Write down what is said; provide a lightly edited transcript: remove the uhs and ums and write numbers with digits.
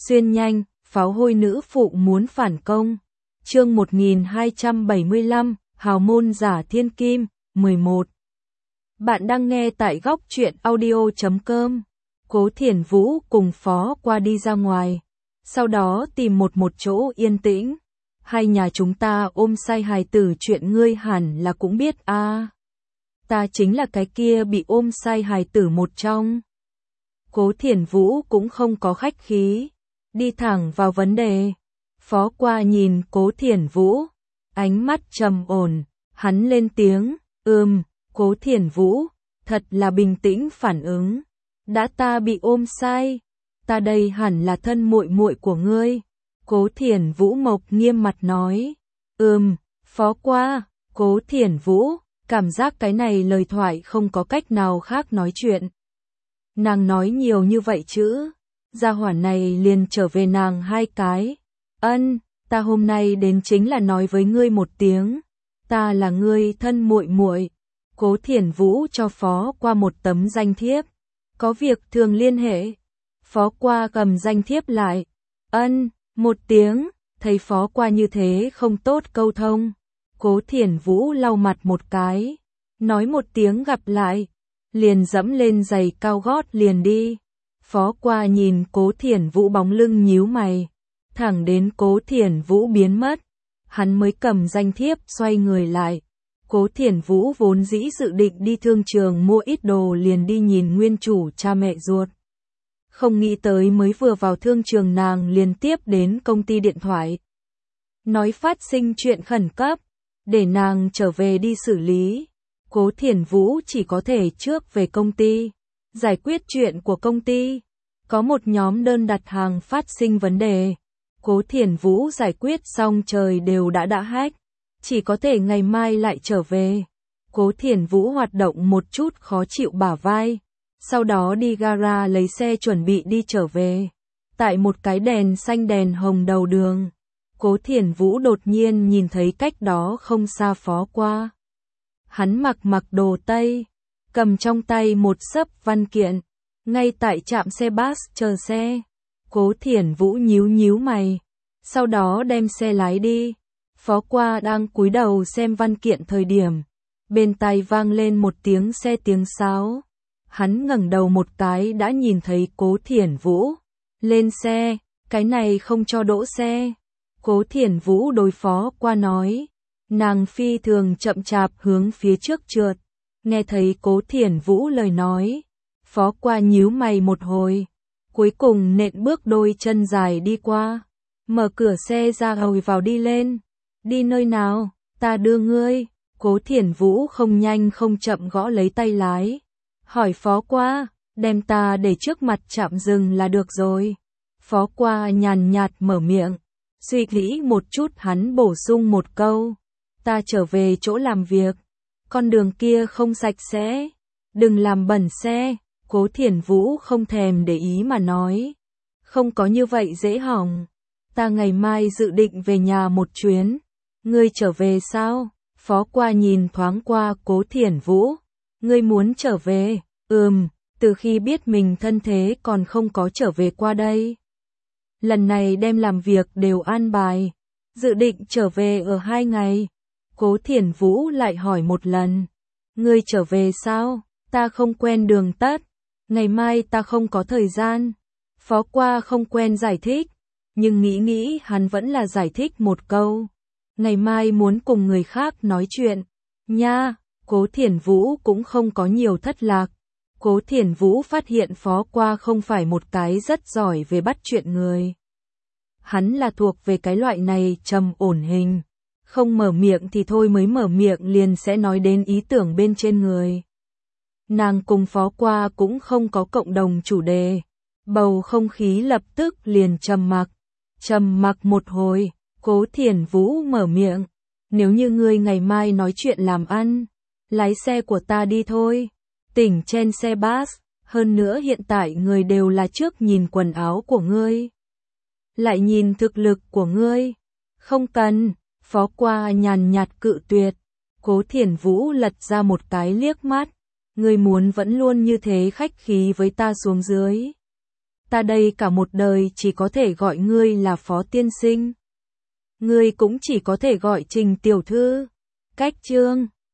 Xuyên nhanh, pháo hôi nữ phụ muốn phản công. Chương 1275, Hào môn giả thiên kim, 11. Bạn đang nghe tại góc truyện audio.com. Cố Thiển Vũ cùng Phó Qua đi ra ngoài, sau đó tìm một chỗ yên tĩnh. Hai nhà chúng ta ôm sai hài tử chuyện ngươi hẳn là cũng biết a. Ta chính là cái kia bị ôm sai hài tử một trong. Cố Thiển Vũ cũng không có khách khí, đi thẳng vào vấn đề. Phó Qua nhìn Cố Thiển Vũ, ánh mắt trầm ổn, hắn lên tiếng, Cố Thiển Vũ, thật là bình tĩnh phản ứng. Đã ta bị ôm sai, ta đây hẳn là thân muội muội của ngươi. Cố Thiển Vũ mộc nghiêm mặt nói, Phó Qua. Cố Thiển Vũ, cảm giác cái này lời thoại không có cách nào khác nói chuyện. Nàng nói nhiều như vậy chứ, gia hỏa này liền trở về nàng hai cái. Ta hôm nay đến chính là nói với ngươi một tiếng, ta là ngươi thân muội muội. Cố Thiển Vũ cho Phó Qua một tấm danh thiếp, có việc thường liên hệ. Phó Qua cầm danh thiếp lại, một tiếng, thấy Phó Qua như thế không tốt câu thông. Cố Thiển Vũ lau mặt một cái, nói một tiếng gặp lại, liền dẫm lên giày cao gót liền đi. Phó Qua nhìn Cố Thiển Vũ bóng lưng nhíu mày, thẳng đến Cố Thiển Vũ biến mất, hắn mới cầm danh thiếp xoay người lại. Cố Thiển Vũ vốn dĩ dự định đi thương trường mua ít đồ liền đi nhìn nguyên chủ cha mẹ ruột. Không nghĩ tới mới vừa vào thương trường nàng liền tiếp đến công ty điện thoại. Nói phát sinh chuyện khẩn cấp, để nàng trở về đi xử lý. Cố Thiển Vũ chỉ có thể trước về công ty, giải quyết chuyện của công ty. Có một nhóm đơn đặt hàng phát sinh vấn đề. Cố Thiển Vũ giải quyết xong trời đều đã hách, chỉ có thể ngày mai lại trở về. Cố Thiển Vũ hoạt động một chút khó chịu bả vai, sau đó đi gara lấy xe chuẩn bị đi trở về. Tại một cái đèn xanh đèn hồng đầu đường, Cố Thiển Vũ đột nhiên nhìn thấy cách đó không xa Phó Qua. Hắn mặc đồ Tây, cầm trong tay một xấp văn kiện, ngay tại trạm xe bus chờ xe. Cố Thiển Vũ nhíu mày, sau đó đem xe lái đi. Phó Qua đang cúi đầu xem văn kiện thời điểm, bên tai vang lên một tiếng xe tiếng sáo. Hắn ngẩng đầu một cái đã nhìn thấy Cố Thiển Vũ. Lên xe, cái này không cho đỗ xe. Cố Thiển Vũ đối Phó Qua nói. Nàng phi thường chậm chạp hướng phía trước trượt. Nghe thấy Cố Thiển Vũ lời nói, Phó Qua nhíu mày một hồi, cuối cùng nện bước đôi chân dài đi qua, mở cửa xe ra ngồi vào đi lên. Đi nơi nào, ta đưa ngươi. Cố Thiển Vũ không nhanh không chậm gõ lấy tay lái, hỏi Phó Qua, đem ta để trước mặt trạm dừng là được rồi. Phó Qua nhàn nhạt mở miệng, suy nghĩ một chút hắn bổ sung một câu, ta trở về chỗ làm việc, con đường kia không sạch sẽ, đừng làm bẩn xe. Cố Thiển Vũ không thèm để ý mà nói, không có như vậy dễ hỏng, ta ngày mai dự định về nhà một chuyến. Ngươi trở về sao? Phó Qua nhìn thoáng qua Cố Thiển Vũ, ngươi muốn trở về? Từ khi biết mình thân thế còn không có trở về qua đây. Lần này đem làm việc đều an bài, dự định trở về ở 2 ngày. Cố Thiển Vũ lại hỏi một lần, ngươi trở về sao? Ta không quen đường tắt, ngày mai ta không có thời gian. Phó Qua không quen giải thích, nhưng nghĩ hắn vẫn là giải thích một câu, ngày mai muốn cùng người khác nói chuyện nha. Cố Thiển Vũ cũng không có nhiều thất lạc. Cố Thiển Vũ phát hiện Phó Qua không phải một cái rất giỏi về bắt chuyện người. Hắn là thuộc về cái loại này trầm ổn hình, không mở miệng thì thôi, mới mở miệng liền sẽ nói đến ý tưởng bên trên người. Nàng cùng Phó Qua cũng không có cộng đồng chủ đề, bầu không khí lập tức liền trầm mặc một hồi. Cố Thiển Vũ mở miệng, nếu như ngươi ngày mai nói chuyện làm ăn, lái xe của ta đi thôi. Tỉnh trên xe bus, hơn nữa hiện tại người đều là trước nhìn quần áo của ngươi, lại nhìn thực lực của ngươi. Không cần. Phó Qua nhàn nhạt cự tuyệt. Cố Thiển Vũ lật ra một cái liếc mắt, ngươi muốn vẫn luôn như thế khách khí với ta xuống dưới. ta đây cả một đời chỉ có thể gọi ngươi là Phó tiên sinh. Ngươi cũng chỉ có thể gọi Trình tiểu thư. Cách chương